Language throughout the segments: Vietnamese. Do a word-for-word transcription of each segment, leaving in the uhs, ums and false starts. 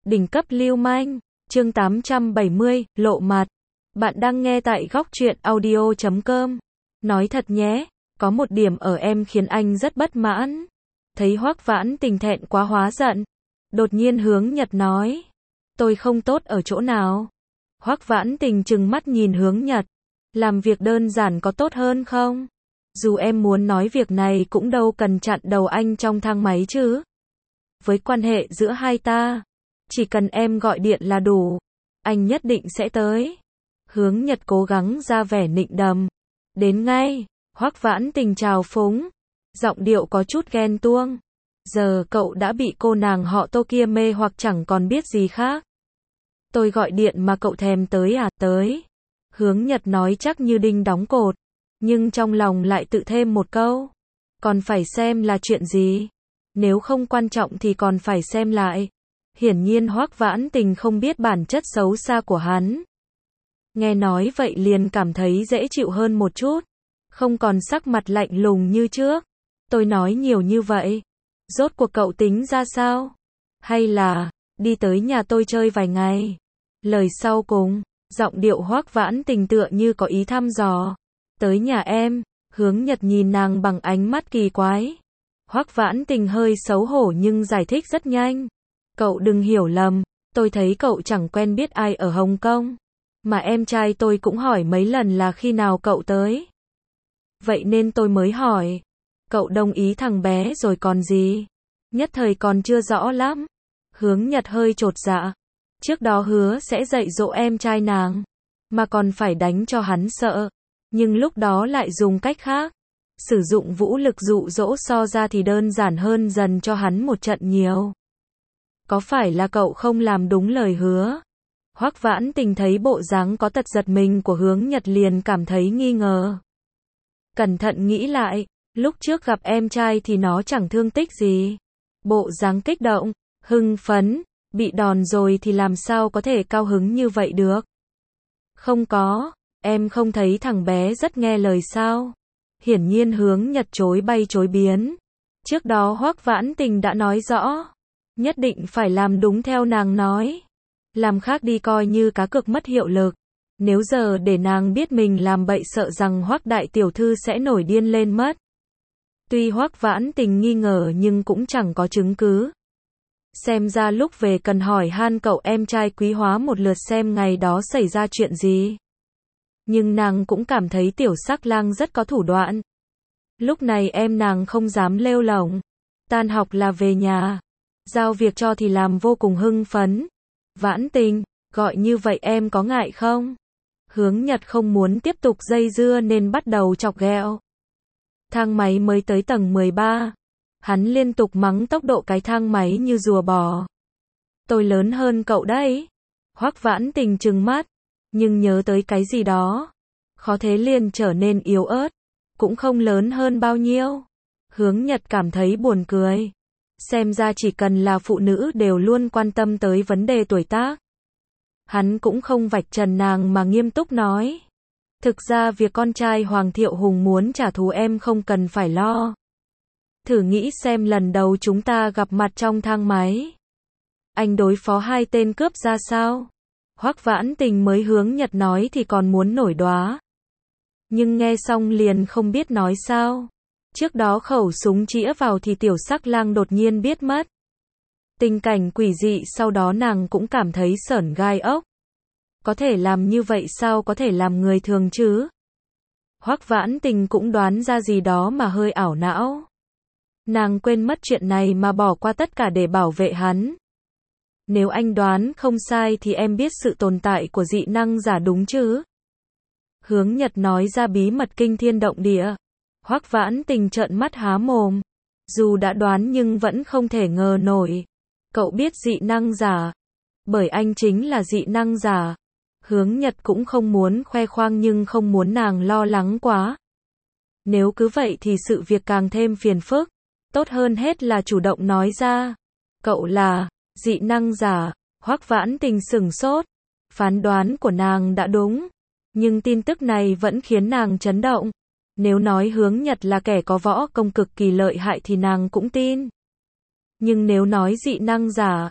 Đỉnh cấp lưu manh, chương tám trăm bảy mươi, lộ mặt. Bạn đang nghe tại góc truyện audio chấm com. Nói thật nhé, có một điểm ở em khiến anh rất bất mãn. Thấy Hoắc Vãn Tình thẹn quá hóa giận. Đột nhiên Hướng Nhật nói. Tôi không tốt ở chỗ nào? Hoắc Vãn Tình trừng mắt nhìn Hướng Nhật. Làm việc đơn giản có tốt hơn không? Dù em muốn nói việc này cũng đâu cần chặn đầu anh trong thang máy chứ. Với quan hệ giữa hai ta, chỉ cần em gọi điện là đủ, anh nhất định sẽ tới. Hướng Nhật cố gắng ra vẻ nịnh đầm. Đến ngay. Hoắc Vãn Tình trào phúng, giọng điệu có chút ghen tuông. Giờ cậu đã bị cô nàng họ Tô kia mê hoặc chẳng còn biết gì khác. Tôi gọi điện mà cậu thèm tới à? Tới. Hướng Nhật nói chắc như đinh đóng cột, nhưng trong lòng lại tự thêm một câu. Còn phải xem là chuyện gì. Nếu không quan trọng thì còn phải xem lại. Hiển nhiên Hoắc Vãn Tình không biết bản chất xấu xa của hắn. Nghe nói vậy liền cảm thấy dễ chịu hơn một chút. Không còn sắc mặt lạnh lùng như trước. Tôi nói nhiều như vậy. Rốt cuộc cậu tính ra sao? Hay là, đi tới nhà tôi chơi vài ngày? Lời sau cùng, giọng điệu Hoắc Vãn Tình tựa như có ý thăm dò. Tới nhà em. Hướng Nhật nhìn nàng bằng ánh mắt kỳ quái. Hoắc Vãn Tình hơi xấu hổ nhưng giải thích rất nhanh. Cậu đừng hiểu lầm, tôi thấy cậu chẳng quen biết ai ở Hồng Kông. Mà em trai tôi cũng hỏi mấy lần là khi nào cậu tới. Vậy nên tôi mới hỏi. Cậu đồng ý thằng bé rồi còn gì? Nhất thời còn chưa rõ lắm. Hướng Nhật hơi chột dạ. Trước đó hứa sẽ dạy dỗ em trai nàng, mà còn phải đánh cho hắn sợ. Nhưng lúc đó lại dùng cách khác. Sử dụng vũ lực dụ dỗ so ra thì đơn giản hơn dần cho hắn một trận nhiều. Có phải là cậu không làm đúng lời hứa? Hoắc Vãn Tình thấy bộ dáng có tật giật mình của Hướng Nhật liền cảm thấy nghi ngờ. Cẩn thận nghĩ lại, lúc trước gặp em trai thì nó chẳng thương tích gì. Bộ dáng kích động, hưng phấn, bị đòn rồi thì làm sao có thể cao hứng như vậy được? Không có, em không thấy thằng bé rất nghe lời sao? Hiển nhiên Hướng Nhật chối bay chối biến. Trước đó Hoắc Vãn Tình đã nói rõ, nhất định phải làm đúng theo nàng nói. Làm khác đi coi như cá cược mất hiệu lực. Nếu giờ để nàng biết mình làm bậy sợ rằng Hoắc đại tiểu thư sẽ nổi điên lên mất. Tuy Hoắc Vãn Tình nghi ngờ nhưng cũng chẳng có chứng cứ. Xem ra lúc về cần hỏi han cậu em trai Quý Hóa một lượt xem ngày đó xảy ra chuyện gì. Nhưng nàng cũng cảm thấy tiểu sắc lang rất có thủ đoạn. Lúc này em nàng không dám lêu lổng. Tan học là về nhà. Giao việc cho thì làm vô cùng hưng phấn. Vãn Tình, gọi như vậy em có ngại không? Hướng Nhật không muốn tiếp tục dây dưa nên bắt đầu chọc ghẹo. Thang máy mới tới tầng mười ba. Hắn liên tục mắng tốc độ cái thang máy như rùa bò. Tôi lớn hơn cậu đấy. Hoắc Vãn Tình trừng mắt. Nhưng nhớ tới cái gì đó. Khó thế liền trở nên yếu ớt. Cũng không lớn hơn bao nhiêu. Hướng Nhật cảm thấy buồn cười. Xem ra chỉ cần là phụ nữ đều luôn quan tâm tới vấn đề tuổi tác. Hắn cũng không vạch trần nàng mà nghiêm túc nói. Thực ra việc con trai Hoàng Thiệu Hùng muốn trả thù em không cần phải lo. Thử nghĩ xem lần đầu chúng ta gặp mặt trong thang máy. Anh đối phó hai tên cướp ra sao? Hoắc Vãn Tình mới Hướng Nhật nói thì còn muốn nổi đoá. Nhưng nghe xong liền không biết nói sao. Trước đó khẩu súng chĩa vào thì tiểu sắc lang đột nhiên biết mất. Tình cảnh quỷ dị sau đó nàng cũng cảm thấy sởn gai ốc. Có thể làm như vậy sao có thể làm người thường chứ? Hoắc Vãn Tình cũng đoán ra gì đó mà hơi ảo não. Nàng quên mất chuyện này mà bỏ qua tất cả để bảo vệ hắn. Nếu anh đoán không sai thì em biết sự tồn tại của dị năng giả đúng chứ? Hướng Nhật nói ra bí mật kinh thiên động địa. Hoắc Vãn Tình trợn mắt há mồm. Dù đã đoán nhưng vẫn không thể ngờ nổi. Cậu biết dị năng giả? Bởi anh chính là dị năng giả. Hướng Nhật cũng không muốn khoe khoang nhưng không muốn nàng lo lắng quá. Nếu cứ vậy thì sự việc càng thêm phiền phức. Tốt hơn hết là chủ động nói ra. Cậu là dị năng giả. Hoắc Vãn Tình sửng sốt. Phán đoán của nàng đã đúng. Nhưng tin tức này vẫn khiến nàng chấn động. Nếu nói Hướng Nhật là kẻ có võ công cực kỳ lợi hại thì nàng cũng tin. Nhưng nếu nói dị năng giả,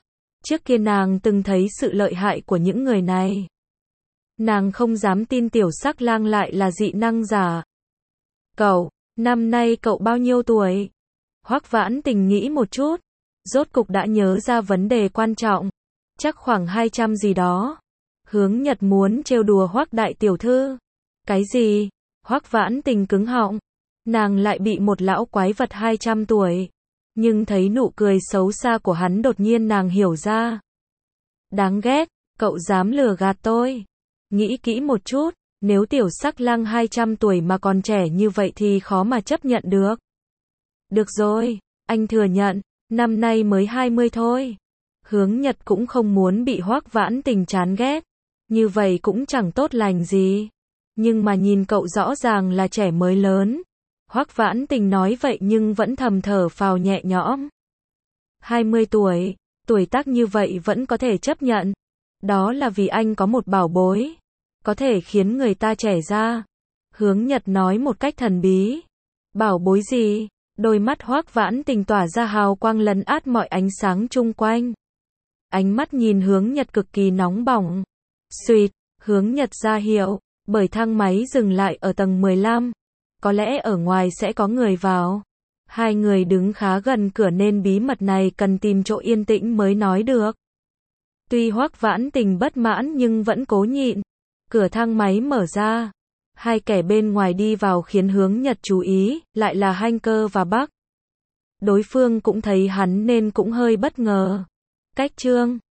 Trước kia nàng từng thấy sự lợi hại của những người này. Nàng không dám tin Tiểu Sắc Lang lại là dị năng giả. Cậu, năm nay cậu bao nhiêu tuổi? Hoắc Vãn Tình nghĩ một chút, rốt cục đã nhớ ra vấn đề quan trọng. Chắc khoảng hai trăm gì đó. Hướng Nhật muốn trêu đùa Hoắc đại tiểu thư. Cái gì? Hoắc Vãn Tình cứng họng. Nàng lại bị một lão quái vật hai trăm tuổi. Nhưng thấy nụ cười xấu xa của hắn đột nhiên nàng hiểu ra. Đáng ghét, cậu dám lừa gạt tôi. Nghĩ kỹ một chút, nếu Tiểu Sắc Lang hai trăm tuổi mà còn trẻ như vậy thì khó mà chấp nhận được. Được rồi, anh thừa nhận, năm nay mới hai mươi thôi. Hướng Nhật cũng không muốn bị Hoắc Vãn Tình chán ghét. Như vậy cũng chẳng tốt lành gì. Nhưng mà nhìn cậu rõ ràng là trẻ mới lớn. Hoắc Vãn Tình nói vậy nhưng vẫn thầm thở phào nhẹ nhõm. hai mươi tuổi, tuổi tác như vậy vẫn có thể chấp nhận. Đó là vì anh có một bảo bối. Có thể khiến người ta trẻ ra. Hướng Nhật nói một cách thần bí. Bảo bối gì? Đôi mắt Hoắc Vãn Tình tỏa ra hào quang lấn át mọi ánh sáng chung quanh. Ánh mắt nhìn Hướng Nhật cực kỳ nóng bỏng. Xuỵt, Hướng Nhật ra hiệu, bởi thang máy dừng lại ở tầng mười lăm. Có lẽ ở ngoài sẽ có người vào. Hai người đứng khá gần cửa nên bí mật này cần tìm chỗ yên tĩnh mới nói được. Tuy Hoắc Vãn Tình bất mãn nhưng vẫn cố nhịn. Cửa thang máy mở ra. Hai kẻ bên ngoài đi vào khiến Hướng Nhật chú ý, lại là Hanh Cơ và Bắc. Đối phương cũng thấy hắn nên cũng hơi bất ngờ. Cách Trương,